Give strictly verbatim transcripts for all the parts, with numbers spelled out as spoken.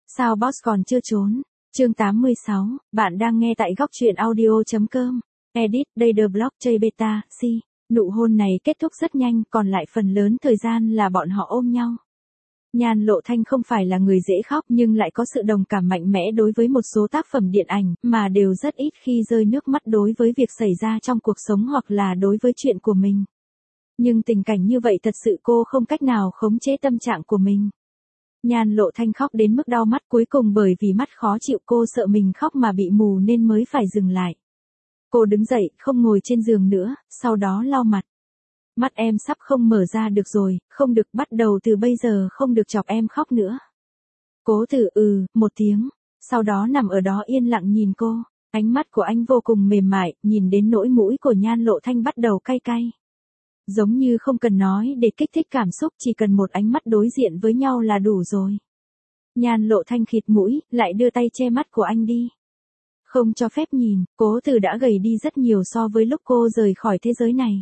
Sao boss còn chưa trốn? Chương tám mươi sáu, bạn đang nghe tại góc truyện audio.com. Edit, đây The Block J Beta, C. Nụ hôn này kết thúc rất nhanh, còn lại phần lớn thời gian là bọn họ ôm nhau. Nhan Lộ Thanh không phải là người dễ khóc nhưng lại có sự đồng cảm mạnh mẽ đối với một số tác phẩm điện ảnh, mà đều rất ít khi rơi nước mắt đối với việc xảy ra trong cuộc sống hoặc là đối với chuyện của mình. Nhưng tình cảnh như vậy thật sự cô không cách nào khống chế tâm trạng của mình. Nhan Lộ Thanh khóc đến mức đau mắt, cuối cùng bởi vì mắt khó chịu cô sợ mình khóc mà bị mù nên mới phải dừng lại. Cô đứng dậy, không ngồi trên giường nữa, sau đó lau mặt. Mắt em sắp không mở ra được rồi, không được, bắt đầu từ bây giờ không được chọc em khóc nữa. Cố Tử ừ, một tiếng, sau đó nằm ở đó yên lặng nhìn cô. Ánh mắt của anh vô cùng mềm mại, nhìn đến nỗi mũi của Nhan Lộ Thanh bắt đầu cay cay. Giống như không cần nói để kích thích cảm xúc, chỉ cần một ánh mắt đối diện với nhau là đủ rồi. Nhan Lộ Thanh khịt mũi, lại đưa tay che mắt của anh đi. Không cho phép nhìn, Cố Tử đã gầy đi rất nhiều so với lúc cô rời khỏi thế giới này.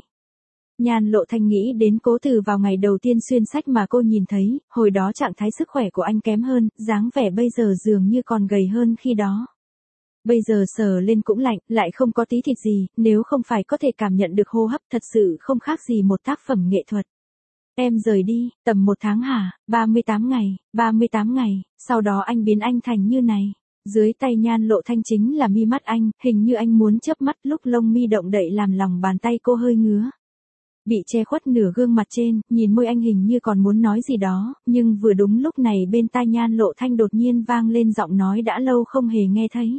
Nhan Lộ Thanh nghĩ đến Cố Tử vào ngày đầu tiên xuyên sách mà cô nhìn thấy, hồi đó trạng thái sức khỏe của anh kém hơn, dáng vẻ bây giờ dường như còn gầy hơn khi đó. Bây giờ sờ lên cũng lạnh, lại không có tí thịt gì, nếu không phải có thể cảm nhận được hô hấp thật sự không khác gì một tác phẩm nghệ thuật. Em rời đi, tầm một tháng hả, ba mươi tám ngày, ba mươi tám ngày, sau đó anh biến anh thành như này. Dưới tay Nhan Lộ Thanh chính là mi mắt anh, hình như anh muốn chớp mắt, lúc lông mi động đậy làm lòng bàn tay cô hơi ngứa. Bị che khuất nửa gương mặt trên, nhìn môi anh hình như còn muốn nói gì đó, nhưng vừa đúng lúc này bên tai Nhan Lộ Thanh đột nhiên vang lên giọng nói đã lâu không hề nghe thấy.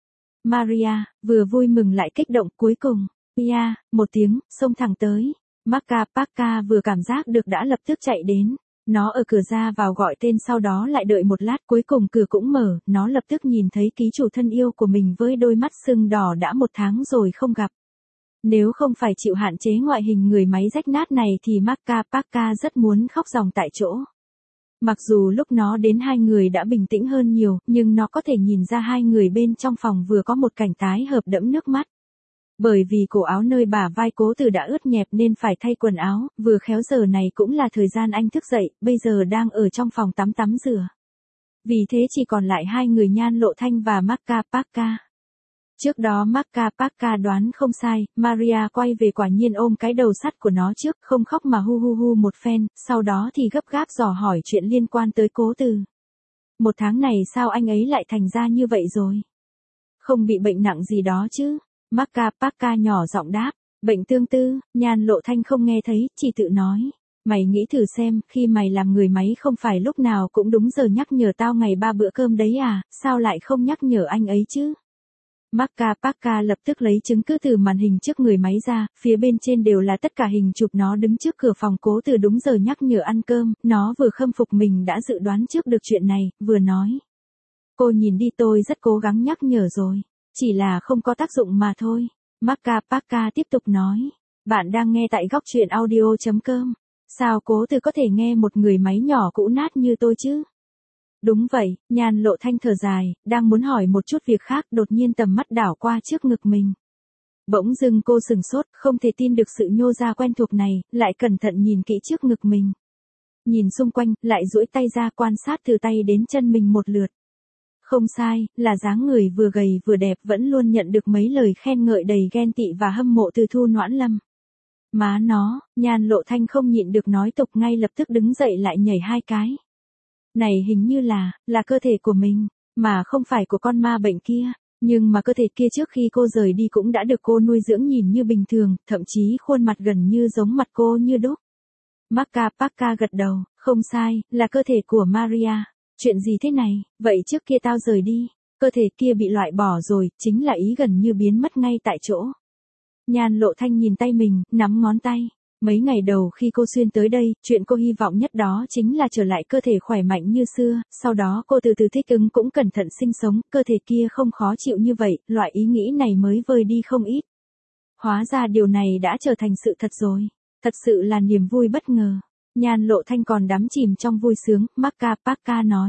Maria, vừa vui mừng lại kích động, cuối cùng, Pia, một tiếng, xông thẳng tới. Maka Paka vừa cảm giác được đã lập tức chạy đến. Nó ở cửa ra vào gọi tên, sau đó lại đợi một lát, cuối cùng cửa cũng mở, nó lập tức nhìn thấy ký chủ thân yêu của mình với đôi mắt sưng đỏ đã một tháng rồi không gặp. Nếu không phải chịu hạn chế ngoại hình người máy rách nát này thì Maka Paka rất muốn khóc ròng tại chỗ. Mặc dù lúc nó đến hai người đã bình tĩnh hơn nhiều, nhưng nó có thể nhìn ra hai người bên trong phòng vừa có một cảnh tái hợp đẫm nước mắt. Bởi vì cổ áo nơi bả vai Cố Tử đã ướt nhẹp nên phải thay quần áo, vừa khéo giờ này cũng là thời gian anh thức dậy, bây giờ đang ở trong phòng tắm tắm rửa. Vì thế chỉ còn lại hai người Nhan Lộ Thanh và Maka Paka. Trước đó Maka Paka đoán không sai, Maria quay về quả nhiên ôm cái đầu sắt của nó trước, không khóc mà hu hu hu một phen, sau đó thì gấp gáp dò hỏi chuyện liên quan tới Cố Tử. Một tháng này sao anh ấy lại thành ra như vậy rồi? Không bị bệnh nặng gì đó chứ? Maka Paka nhỏ giọng đáp, bệnh tương tư. Nhan Lộ Thanh không nghe thấy, chỉ tự nói. Mày nghĩ thử xem, khi mày làm người máy không phải lúc nào cũng đúng giờ nhắc nhở tao ngày ba bữa cơm đấy à, sao lại không nhắc nhở anh ấy chứ? Maka Paka lập tức lấy chứng cứ từ màn hình trước người máy ra, phía bên trên đều là tất cả hình chụp nó đứng trước cửa phòng Cố Tử đúng giờ nhắc nhở ăn cơm, nó vừa khâm phục mình đã dự đoán trước được chuyện này, vừa nói. Cô nhìn đi, tôi rất cố gắng nhắc nhở rồi, chỉ là không có tác dụng mà thôi. Maka Paka tiếp tục nói, bạn đang nghe tại góc truyện audio.com. Sao Cố Tử có thể nghe một người máy nhỏ cũ nát như tôi chứ? Đúng vậy, Nhan Lộ Thanh thở dài, đang muốn hỏi một chút việc khác, đột nhiên tầm mắt đảo qua trước ngực mình. Bỗng dưng cô sừng sốt, không thể tin được sự nhô ra quen thuộc này, lại cẩn thận nhìn kỹ trước ngực mình. Nhìn xung quanh, lại duỗi tay ra quan sát từ tay đến chân mình một lượt. Không sai, là dáng người vừa gầy vừa đẹp, vẫn luôn nhận được mấy lời khen ngợi đầy ghen tị và hâm mộ từ Thu Noãn Lâm. Má nó, Nhan Lộ Thanh không nhịn được nói tục, ngay lập tức đứng dậy lại nhảy hai cái. Này hình như là, là cơ thể của mình, mà không phải của con ma bệnh kia. Nhưng mà cơ thể kia trước khi cô rời đi cũng đã được cô nuôi dưỡng nhìn như bình thường, thậm chí khuôn mặt gần như giống mặt cô như đúc. Maka Paka gật đầu, không sai, là cơ thể của Maria. Chuyện gì thế này, vậy trước kia tao rời đi, cơ thể kia bị loại bỏ rồi, chính là ý gần như biến mất ngay tại chỗ. Nhan Lộ Thanh nhìn tay mình, nắm ngón tay. Mấy ngày đầu khi cô xuyên tới đây, chuyện cô hy vọng nhất đó chính là trở lại cơ thể khỏe mạnh như xưa, sau đó cô từ từ thích ứng cũng cẩn thận sinh sống, cơ thể kia không khó chịu như vậy, loại ý nghĩ này mới vơi đi không ít. Hóa ra điều này đã trở thành sự thật rồi, thật sự là niềm vui bất ngờ. Nhan Lộ Thanh còn đắm chìm trong vui sướng, Maka Paka nói.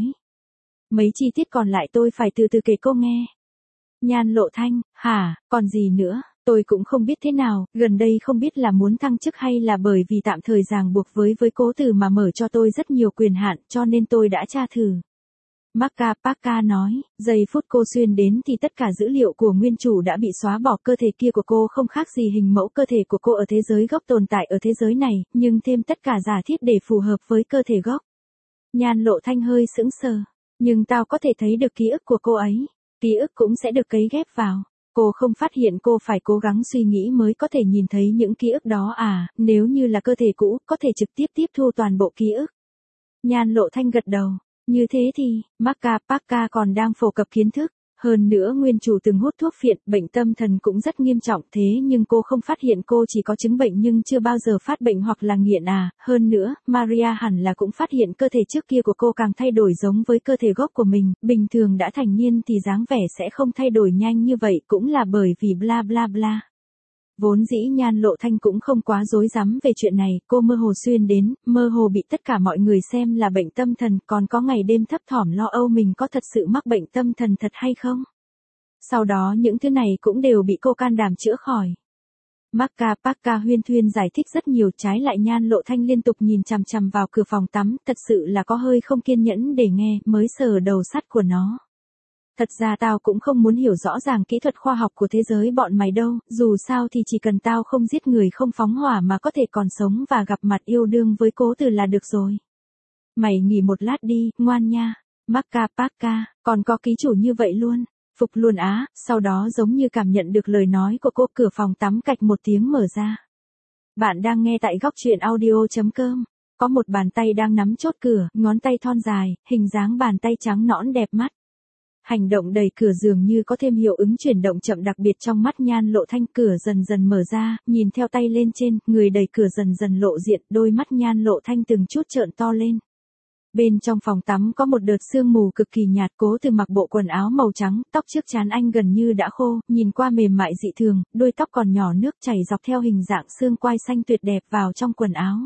Mấy chi tiết còn lại tôi phải từ từ kể cô nghe. Nhan Lộ Thanh, hả, còn gì nữa? Tôi cũng không biết thế nào, gần đây không biết là muốn thăng chức hay là bởi vì tạm thời ràng buộc với với Cố Tử mà mở cho tôi rất nhiều quyền hạn, cho nên tôi đã tra thử. Maka Paka nói, giây phút cô xuyên đến thì tất cả dữ liệu của nguyên chủ đã bị xóa bỏ, cơ thể kia của cô không khác gì hình mẫu cơ thể của cô ở thế giới gốc tồn tại ở thế giới này, nhưng thêm tất cả giả thiết để phù hợp với cơ thể gốc. Nhan Lộ Thanh hơi sững sờ, nhưng tao có thể thấy được ký ức của cô ấy, ký ức cũng sẽ được cấy ghép vào. Cô không phát hiện cô phải cố gắng suy nghĩ mới có thể nhìn thấy những ký ức đó à, nếu như là cơ thể cũ, có thể trực tiếp tiếp thu toàn bộ ký ức. Nhan Lộ Thanh gật đầu. Như thế thì, Maka Paka còn đang phổ cập kiến thức, hơn nữa nguyên chủ từng hút thuốc phiện, bệnh tâm thần cũng rất nghiêm trọng, thế nhưng cô không phát hiện cô chỉ có chứng bệnh nhưng chưa bao giờ phát bệnh hoặc là nghiện à, hơn nữa, Maria hẳn là cũng phát hiện cơ thể trước kia của cô càng thay đổi giống với cơ thể gốc của mình, bình thường đã thành niên thì dáng vẻ sẽ không thay đổi nhanh như vậy, cũng là bởi vì bla bla bla. Vốn dĩ Nhan Lộ Thanh cũng không quá rối rắm về chuyện này, cô mơ hồ xuyên đến, mơ hồ bị tất cả mọi người xem là bệnh tâm thần, còn có ngày đêm thấp thỏm lo âu mình có thật sự mắc bệnh tâm thần thật hay không. Sau đó những thứ này cũng đều bị cô can đảm chữa khỏi. Maka Paka huyên thuyên giải thích rất nhiều, trái lại Nhan Lộ Thanh liên tục nhìn chằm chằm vào cửa phòng tắm, thật sự là có hơi không kiên nhẫn để nghe, mới sờ đầu sắt của nó. Thật ra tao cũng không muốn hiểu rõ ràng kỹ thuật khoa học của thế giới bọn mày đâu, dù sao thì chỉ cần tao không giết người không phóng hỏa mà có thể còn sống và gặp mặt yêu đương với Cố Từ là được rồi. Mày nghỉ một lát đi, ngoan nha. Maka Paka, còn có ký chủ như vậy luôn. Phục luôn á, sau đó giống như cảm nhận được lời nói của cô, cửa phòng tắm cạch một tiếng mở ra. Bạn đang nghe tại góc truyện audio chấm com. Có một bàn tay đang nắm chốt cửa, ngón tay thon dài, hình dáng bàn tay trắng nõn đẹp mắt. Hành động đẩy cửa dường như có thêm hiệu ứng chuyển động chậm đặc biệt trong mắt Nhan Lộ Thanh, cửa dần dần mở ra, nhìn theo tay lên trên, người đẩy cửa dần dần lộ diện, đôi mắt Nhan Lộ Thanh từng chút trợn to lên. Bên trong phòng tắm có một đợt sương mù cực kỳ nhạt, Cố Từ mặc bộ quần áo màu trắng, tóc trước trán anh gần như đã khô, nhìn qua mềm mại dị thường, đôi tóc còn nhỏ nước chảy dọc theo hình dạng xương quai xanh tuyệt đẹp vào trong quần áo.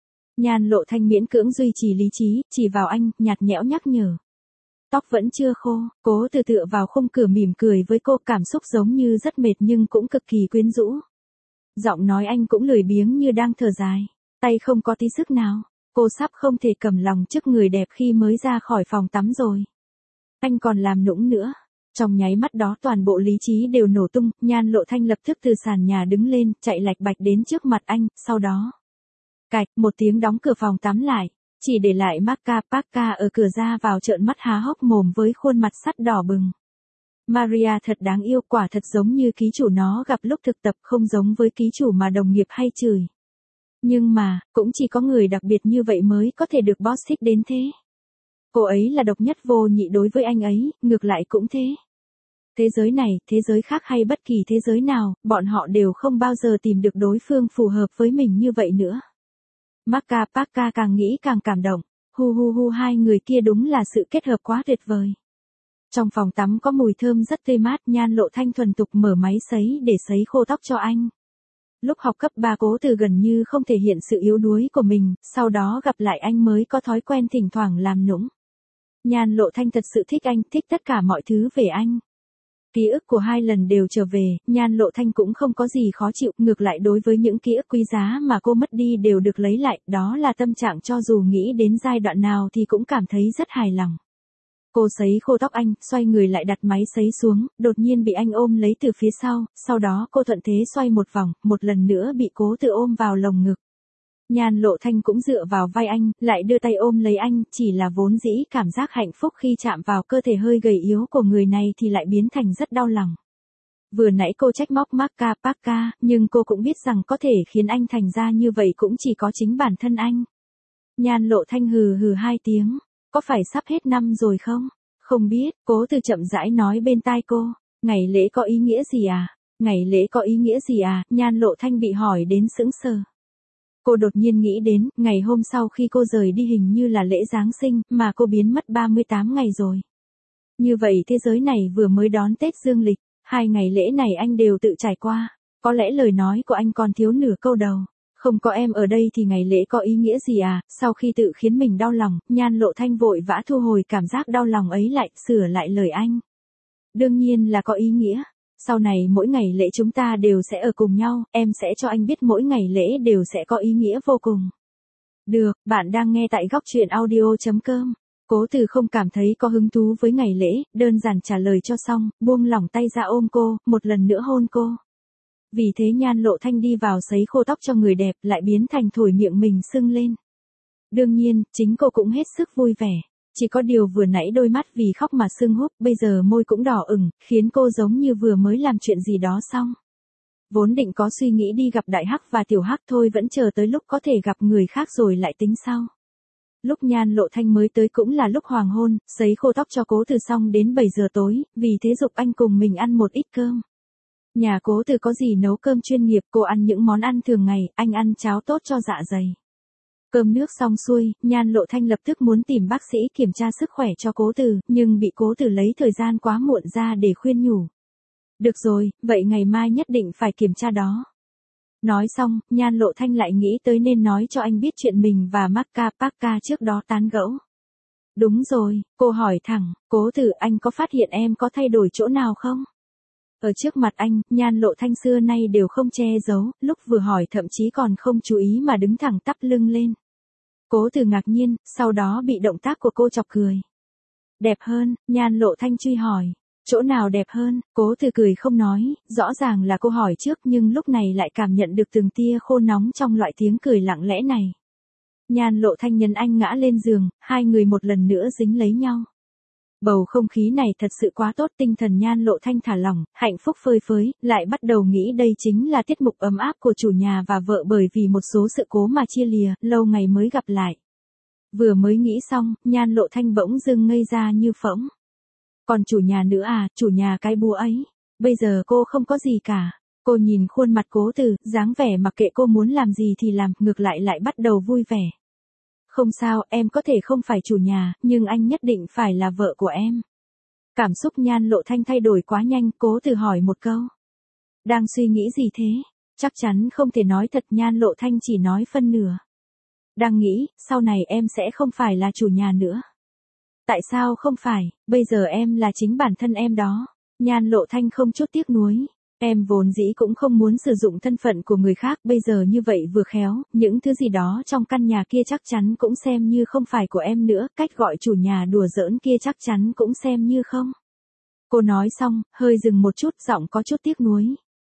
Nhan Lộ Thanh miễn cưỡng duy trì lý trí, chỉ vào anh, nhạt nhẽo nhắc nhở. Tóc vẫn chưa khô, Cố Từ tựa vào khung cửa mỉm cười với cô, cảm xúc giống như rất mệt nhưng cũng cực kỳ quyến rũ. Giọng nói anh cũng lười biếng như đang thở dài, tay không có tí sức nào, cô sắp không thể cầm lòng trước người đẹp khi mới ra khỏi phòng tắm rồi. Anh còn làm nũng nữa. Trong nháy mắt đó toàn bộ lý trí đều nổ tung, Nhan Lộ Thanh lập tức từ sàn nhà đứng lên, chạy lạch bạch đến trước mặt anh, sau đó. Cạch, một tiếng đóng cửa phòng tắm lại. Chỉ để lại Maka Paka ở cửa ra vào trợn mắt há hốc mồm với khuôn mặt sắt đỏ bừng. Maria thật đáng yêu, quả thật giống như ký chủ nó gặp lúc thực tập, không giống với ký chủ mà đồng nghiệp hay chửi. Nhưng mà, cũng chỉ có người đặc biệt như vậy mới có thể được boss thích đến thế. Cô ấy là độc nhất vô nhị đối với anh ấy, ngược lại cũng thế. Thế giới này, thế giới khác hay bất kỳ thế giới nào, bọn họ đều không bao giờ tìm được đối phương phù hợp với mình như vậy nữa. Maka Paka càng nghĩ càng cảm động, hu hu hu, hai người kia đúng là sự kết hợp quá tuyệt vời. Trong phòng tắm có mùi thơm rất tươi mát, Nhan Lộ Thanh thuần thục mở máy sấy để sấy khô tóc cho anh. Lúc học cấp ba Cố Từ gần như không thể hiện sự yếu đuối của mình, sau đó gặp lại anh mới có thói quen thỉnh thoảng làm nũng. Nhan Lộ Thanh thật sự thích anh, thích tất cả mọi thứ về anh. Ký ức của hai lần đều trở về, Nhan Lộ Thanh cũng không có gì khó chịu, ngược lại đối với những ký ức quý giá mà cô mất đi đều được lấy lại, đó là tâm trạng cho dù nghĩ đến giai đoạn nào thì cũng cảm thấy rất hài lòng. Cô sấy khô tóc anh, xoay người lại đặt máy sấy xuống, đột nhiên bị anh ôm lấy từ phía sau, sau đó cô thuận thế xoay một vòng, một lần nữa bị Cố Từ ôm vào lồng ngực. Nhan Lộ Thanh cũng dựa vào vai anh, lại đưa tay ôm lấy anh, chỉ là vốn dĩ cảm giác hạnh phúc khi chạm vào cơ thể hơi gầy yếu của người này thì lại biến thành rất đau lòng. Vừa nãy cô trách móc Maka Paka, nhưng cô cũng biết rằng có thể khiến anh thành ra như vậy cũng chỉ có chính bản thân anh. Nhan Lộ Thanh hừ hừ hai tiếng, có phải sắp hết năm rồi không? Không biết, Cố Từ chậm rãi nói bên tai cô, ngày lễ có ý nghĩa gì à? Ngày lễ có ý nghĩa gì à? Nhan Lộ Thanh bị hỏi đến sững sờ. Cô đột nhiên nghĩ đến, ngày hôm sau khi cô rời đi hình như là lễ Giáng sinh, mà cô biến mất ba mươi tám ngày rồi. Như vậy thế giới này vừa mới đón Tết Dương lịch, hai ngày lễ này anh đều tự trải qua. Có lẽ lời nói của anh còn thiếu nửa câu đầu. Không có em ở đây thì ngày lễ có ý nghĩa gì à? Sau khi tự khiến mình đau lòng, Nhan Lộ Thanh vội vã thu hồi cảm giác đau lòng ấy lại, sửa lại lời anh. Đương nhiên là có ý nghĩa. Sau này mỗi ngày lễ chúng ta đều sẽ ở cùng nhau, em sẽ cho anh biết mỗi ngày lễ đều sẽ có ý nghĩa vô cùng. Được, bạn đang nghe tại góc truyện audio chấm com. Cố Từ không cảm thấy có hứng thú với ngày lễ, đơn giản trả lời cho xong, buông lỏng tay ra ôm cô, một lần nữa hôn cô. Vì thế Nhan Lộ Thanh đi vào sấy khô tóc cho người đẹp lại biến thành thổi miệng mình sưng lên. Đương nhiên, chính cô cũng hết sức vui vẻ. Chỉ có điều vừa nãy đôi mắt vì khóc mà sưng húp, bây giờ môi cũng đỏ ửng, khiến cô giống như vừa mới làm chuyện gì đó xong. Vốn định có suy nghĩ đi gặp Đại Hắc và Tiểu Hắc thôi, vẫn chờ tới lúc có thể gặp người khác rồi lại tính sau. Lúc Nhan Lộ Thanh mới tới cũng là lúc hoàng hôn, sấy khô tóc cho Cố Từ xong đến bảy giờ tối, vì thế giục anh cùng mình ăn một ít cơm. Nhà Cố Từ có gì nấu cơm chuyên nghiệp, cô ăn những món ăn thường ngày, anh ăn cháo tốt cho dạ dày. Cơm nước xong xuôi, Nhan Lộ Thanh lập tức muốn tìm bác sĩ kiểm tra sức khỏe cho Cố Từ, nhưng bị Cố Từ lấy thời gian quá muộn ra để khuyên nhủ. Được rồi, vậy ngày mai nhất định phải kiểm tra đó. Nói xong, Nhan Lộ Thanh lại nghĩ tới nên nói cho anh biết chuyện mình và Marka Parka trước đó tán gẫu. Đúng rồi, cô hỏi thẳng, Cố Từ, anh có phát hiện em có thay đổi chỗ nào không? Ở trước mặt anh, Nhan Lộ Thanh xưa nay đều không che giấu, lúc vừa hỏi thậm chí còn không chú ý mà đứng thẳng tắp lưng lên. Cố Từ ngạc nhiên, sau đó bị động tác của cô chọc cười. Đẹp hơn, Nhan Lộ Thanh truy hỏi. Chỗ nào đẹp hơn? Cố Từ cười không nói, rõ ràng là cô hỏi trước nhưng lúc này lại cảm nhận được từng tia khô nóng trong loại tiếng cười lặng lẽ này. Nhan Lộ Thanh nhấn anh ngã lên giường, hai người một lần nữa dính lấy nhau. Bầu không khí này thật sự quá tốt, tinh thần Nhan Lộ Thanh thả lỏng, hạnh phúc phơi phới, lại bắt đầu nghĩ đây chính là tiết mục ấm áp của chủ nhà và vợ bởi vì một số sự cố mà chia lìa, lâu ngày mới gặp lại. Vừa mới nghĩ xong, Nhan Lộ Thanh bỗng dưng ngây ra như phỗng. Còn chủ nhà nữa à, chủ nhà cái búa ấy. Bây giờ cô không có gì cả. Cô nhìn khuôn mặt Cố Từ, dáng vẻ mặc kệ cô muốn làm gì thì làm, ngược lại lại bắt đầu vui vẻ. Không sao, em có thể không phải chủ nhà, nhưng anh nhất định phải là vợ của em. Cảm xúc Nhan Lộ Thanh thay đổi quá nhanh, Cố Từ hỏi một câu. Đang suy nghĩ gì thế? Chắc chắn không thể nói thật, Nhan Lộ Thanh chỉ nói phân nửa. Đang nghĩ, sau này em sẽ không phải là chủ nhà nữa. Tại sao không phải, bây giờ em là chính bản thân em đó. Nhan Lộ Thanh không chút tiếc nuối. Em vốn dĩ cũng không muốn sử dụng thân phận của người khác, bây giờ như vậy vừa khéo, những thứ gì đó trong căn nhà kia chắc chắn cũng xem như không phải của em nữa, cách gọi chủ nhà đùa giỡn kia chắc chắn cũng xem như không. Cô nói xong, hơi dừng một chút, giọng có chút tiếc nuối.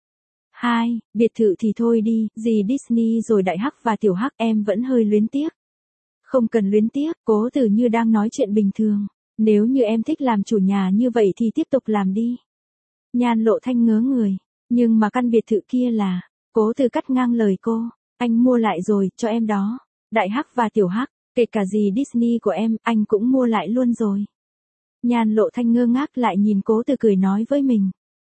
Hai, biệt thự thì thôi đi, gì Disney rồi Đại Hắc và Tiểu Hắc em vẫn hơi luyến tiếc. Không cần luyến tiếc, Cố Từ như đang nói chuyện bình thường. Nếu như em thích làm chủ nhà như vậy thì tiếp tục làm đi. Nhan Lộ Thanh ngớ người. Nhưng mà căn biệt thự kia là, Cố Từ cắt ngang lời cô. Anh mua lại rồi, cho em đó. Đại Hắc và Tiểu Hắc, kể cả gì Disney của em, anh cũng mua lại luôn rồi. Nhan Lộ Thanh ngơ ngác lại nhìn Cố Từ cười nói với mình.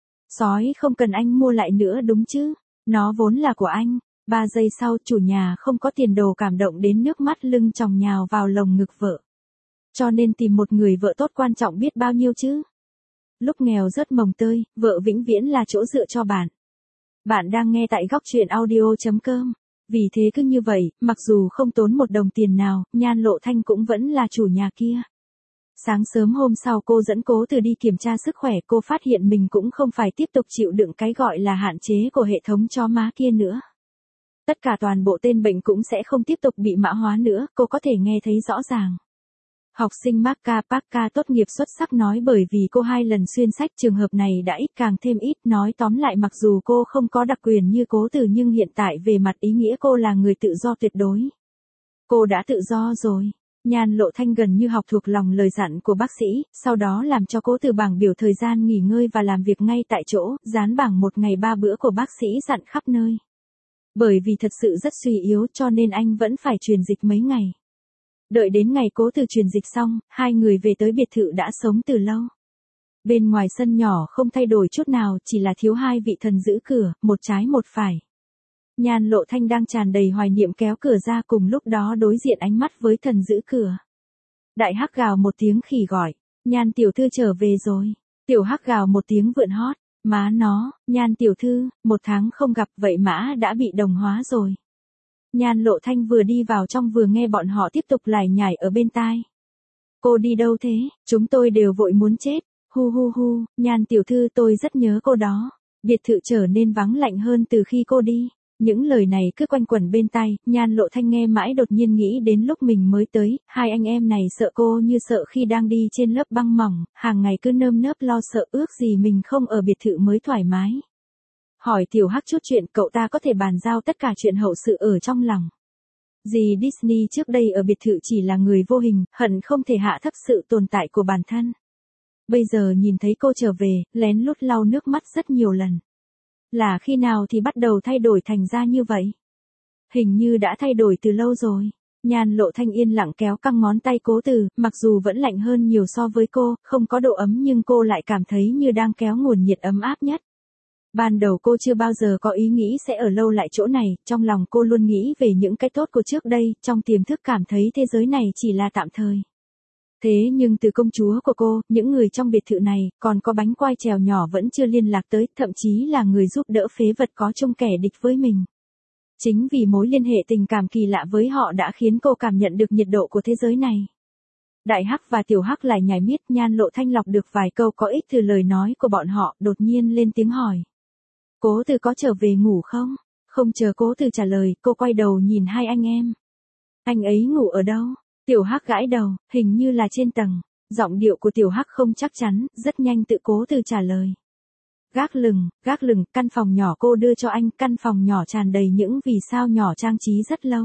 Sói không cần anh mua lại nữa đúng chứ, nó vốn là của anh. Ba giây sau, chủ nhà không có tiền đồ cảm động đến nước mắt lưng tròng nhào vào lồng ngực vợ. Cho nên tìm một người vợ tốt quan trọng biết bao nhiêu chứ. Lúc nghèo rớt mồng tơi, vợ vĩnh viễn là chỗ dựa cho bạn. Bạn đang nghe tại góc truyện audio chấm com. Vì thế cứ như vậy, mặc dù không tốn một đồng tiền nào, Nhan Lộ Thanh cũng vẫn là chủ nhà kia. Sáng sớm hôm sau cô dẫn Cố Từ đi kiểm tra sức khỏe, cô phát hiện mình cũng không phải tiếp tục chịu đựng cái gọi là hạn chế của hệ thống chó má kia nữa. Tất cả toàn bộ tên bệnh cũng sẽ không tiếp tục bị mã hóa nữa, cô có thể nghe thấy rõ ràng. Học sinh Marka Parka tốt nghiệp xuất sắc nói bởi vì cô hai lần xuyên sách, trường hợp này đã ít càng thêm ít, nói tóm lại mặc dù cô không có đặc quyền như Cố Từ nhưng hiện tại về mặt ý nghĩa cô là người tự do tuyệt đối. Cô đã tự do rồi. Nhan Lộ Thanh gần như học thuộc lòng lời dặn của bác sĩ, sau đó làm cho Cố Từ bảng biểu thời gian nghỉ ngơi và làm việc ngay tại chỗ, dán bảng một ngày ba bữa của bác sĩ dặn khắp nơi. Bởi vì thật sự rất suy yếu cho nên anh vẫn phải truyền dịch mấy ngày. Đợi đến ngày Cố Từ truyền dịch xong, hai người về tới biệt thự đã sống từ lâu. Bên ngoài sân nhỏ không thay đổi chút nào, chỉ là thiếu hai vị thần giữ cửa, một trái một phải. Nhan Lộ Thanh đang tràn đầy hoài niệm kéo cửa ra, cùng lúc đó đối diện ánh mắt với thần giữ cửa. Đại Hắc gào một tiếng khỉ gọi, Nhan tiểu thư trở về rồi. Tiểu Hắc gào một tiếng vượn hót, má nó, Nhan tiểu thư, một tháng không gặp vậy mã đã bị đồng hóa rồi. Nhan Lộ Thanh vừa đi vào trong vừa nghe bọn họ tiếp tục lải nhải ở bên tai. Cô đi đâu thế? Chúng tôi đều vội muốn chết. Hu hu hu, Nhan tiểu thư tôi rất nhớ cô đó. Biệt thự trở nên vắng lạnh hơn từ khi cô đi. Những lời này cứ quanh quẩn bên tai, Nhan Lộ Thanh nghe mãi đột nhiên nghĩ đến lúc mình mới tới, hai anh em này sợ cô như sợ khi đang đi trên lớp băng mỏng, hàng ngày cứ nơm nớp lo sợ ước gì mình không ở biệt thự mới thoải mái. Hỏi Tiểu Hắc chút chuyện, cậu ta có thể bàn giao tất cả chuyện hậu sự ở trong lòng. Dì Disney trước đây ở biệt thự chỉ là người vô hình, hận không thể hạ thấp sự tồn tại của bản thân. Bây giờ nhìn thấy cô trở về, lén lút lau nước mắt rất nhiều lần. Là khi nào thì bắt đầu thay đổi thành ra như vậy? Hình như đã thay đổi từ lâu rồi. Nhan Lộ Thanh yên lặng kéo căng ngón tay Cố Từ, mặc dù vẫn lạnh hơn nhiều so với cô, không có độ ấm nhưng cô lại cảm thấy như đang kéo nguồn nhiệt ấm áp nhất. Ban đầu cô chưa bao giờ có ý nghĩ sẽ ở lâu lại chỗ này, trong lòng cô luôn nghĩ về những cái tốt của trước đây, trong tiềm thức cảm thấy thế giới này chỉ là tạm thời. Thế nhưng từ công chúa của cô, những người trong biệt thự này, còn có bánh quai trèo nhỏ vẫn chưa liên lạc tới, thậm chí là người giúp đỡ phế vật có chung kẻ địch với mình. Chính vì mối liên hệ tình cảm kỳ lạ với họ đã khiến cô cảm nhận được nhiệt độ của thế giới này. Đại Hắc và Tiểu Hắc lại nhảy miết, Nhan Lộ Thanh lọc được vài câu có ích từ lời nói của bọn họ, đột nhiên lên tiếng hỏi. Cố Từ có trở về ngủ không? Không chờ Cố Từ trả lời, cô quay đầu nhìn hai anh em. Anh ấy ngủ ở đâu? Tiểu Hắc gãi đầu, hình như là trên tầng. Giọng điệu của Tiểu Hắc không chắc chắn, rất nhanh tự Cố Từ trả lời. Gác lửng, gác lửng, căn phòng nhỏ cô đưa cho anh, căn phòng nhỏ tràn đầy những vì sao nhỏ trang trí rất lâu.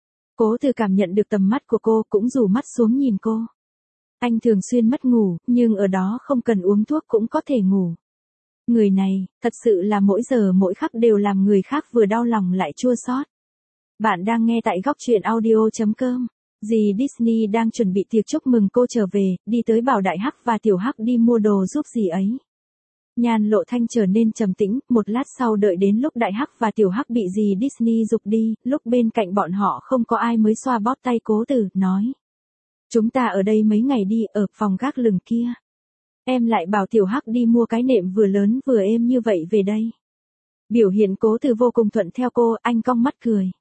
Cố Từ cảm nhận được tầm mắt của cô, cũng rủ mắt xuống nhìn cô. Anh thường xuyên mất ngủ, nhưng ở đó không cần uống thuốc cũng có thể ngủ. Người này, thật sự là mỗi giờ mỗi khắc đều làm người khác vừa đau lòng lại chua xót. Bạn đang nghe tại góc truyện audio chấm com. Dì Disney đang chuẩn bị tiệc chúc mừng cô trở về, đi tới bảo Đại Hắc và Tiểu Hắc đi mua đồ giúp dì ấy. Nhan Lộ Thanh trở nên trầm tĩnh, một lát sau đợi đến lúc Đại Hắc và Tiểu Hắc bị dì Disney giục đi, lúc bên cạnh bọn họ không có ai mới xoa bóp tay Cố Từ, nói. Chúng ta ở đây mấy ngày đi, ở phòng gác lửng kia. Em lại bảo Tiểu Hắc đi mua cái nệm vừa lớn vừa êm như vậy về đây. Biểu hiện Cố Từ vô cùng thuận theo cô, anh cong mắt cười.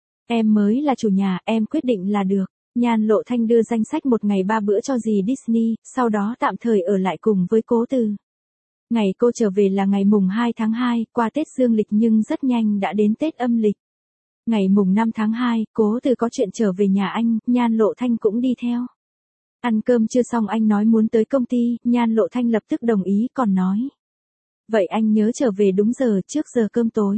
Em mới là chủ nhà, em quyết định là được. Nhan Lộ Thanh đưa danh sách một ngày ba bữa cho dì Disney, sau đó tạm thời ở lại cùng với Cố Từ. Ngày cô trở về là ngày mùng hai tháng hai, qua Tết dương lịch nhưng rất nhanh đã đến Tết âm lịch. Ngày mùng năm tháng hai, Cố Từ có chuyện trở về nhà anh, Nhan Lộ Thanh cũng đi theo. Ăn cơm chưa xong anh nói muốn tới công ty, Nhan Lộ Thanh lập tức đồng ý còn nói. Vậy anh nhớ trở về đúng giờ trước giờ cơm tối.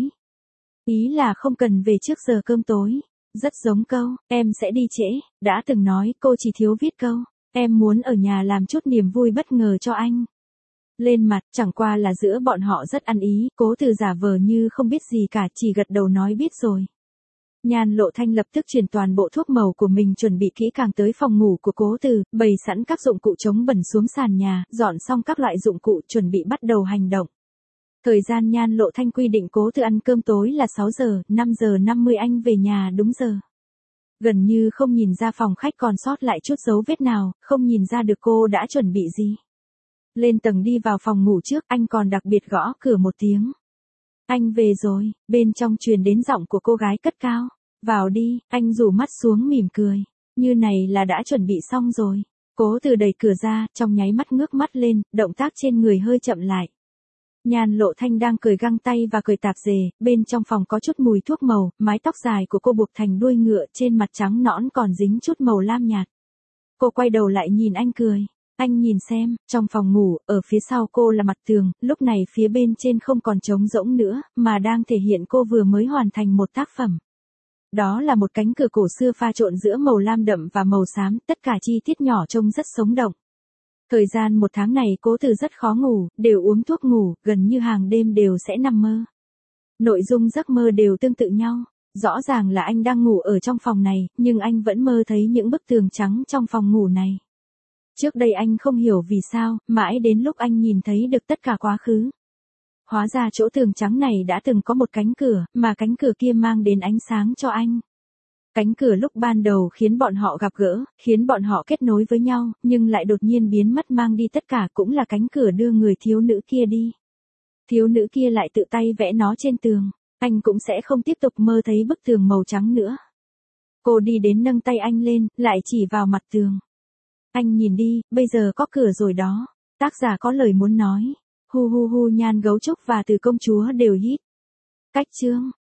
Ý là không cần về trước giờ cơm tối. Rất giống câu, em sẽ đi trễ, đã từng nói cô chỉ thiếu viết câu. Em muốn ở nhà làm chút niềm vui bất ngờ cho anh. Lên mặt, chẳng qua là giữa bọn họ rất ăn ý, Cố Từ giả vờ như không biết gì cả, chỉ gật đầu nói biết rồi. Nhan Lộ Thanh lập tức chuyển toàn bộ thuốc màu của mình chuẩn bị kỹ càng tới phòng ngủ của Cố Từ, bày sẵn các dụng cụ chống bẩn xuống sàn nhà, dọn xong các loại dụng cụ chuẩn bị bắt đầu hành động. Thời gian Nhan Lộ Thanh quy định Cố Từ ăn cơm tối là sáu giờ, năm giờ năm mươi anh về nhà đúng giờ. Gần như không nhìn ra phòng khách còn sót lại chút dấu vết nào, không nhìn ra được cô đã chuẩn bị gì. Lên tầng đi vào phòng ngủ trước, anh còn đặc biệt gõ cửa một tiếng. Anh về rồi, bên trong truyền đến giọng của cô gái cất cao. Vào đi, anh rủ mắt xuống mỉm cười. Như này là đã chuẩn bị xong rồi. Cố Từ đẩy cửa ra, trong nháy mắt ngước mắt lên, động tác trên người hơi chậm lại. Nhan Lộ Thanh đang cười găng tay và cười tạp dề, bên trong phòng có chút mùi thuốc màu, mái tóc dài của cô buộc thành đuôi ngựa, trên mặt trắng nõn còn dính chút màu lam nhạt. Cô quay đầu lại nhìn anh cười. Anh nhìn xem, trong phòng ngủ, ở phía sau cô là mặt tường, lúc này phía bên trên không còn trống rỗng nữa, mà đang thể hiện cô vừa mới hoàn thành một tác phẩm. Đó là một cánh cửa cổ xưa pha trộn giữa màu lam đậm và màu xám, tất cả chi tiết nhỏ trông rất sống động. Thời gian một tháng này Cố Từ rất khó ngủ, đều uống thuốc ngủ, gần như hàng đêm đều sẽ nằm mơ. Nội dung giấc mơ đều tương tự nhau. Rõ ràng là anh đang ngủ ở trong phòng này, nhưng anh vẫn mơ thấy những bức tường trắng trong phòng ngủ này. Trước đây anh không hiểu vì sao, mãi đến lúc anh nhìn thấy được tất cả quá khứ. Hóa ra chỗ tường trắng này đã từng có một cánh cửa, mà cánh cửa kia mang đến ánh sáng cho anh. Cánh cửa lúc ban đầu khiến bọn họ gặp gỡ, khiến bọn họ kết nối với nhau, nhưng lại đột nhiên biến mất mang đi tất cả, cũng là cánh cửa đưa người thiếu nữ kia đi. Thiếu nữ kia lại tự tay vẽ nó trên tường, anh cũng sẽ không tiếp tục mơ thấy bức tường màu trắng nữa. Cô đi đến nâng tay anh lên, lại chỉ vào mặt tường. Anh nhìn đi, bây giờ có cửa rồi đó. Tác giả có lời muốn nói. Hu hu hu Nhan Gấu Trúc và Từ Công Chúa đều hít. Cách chương.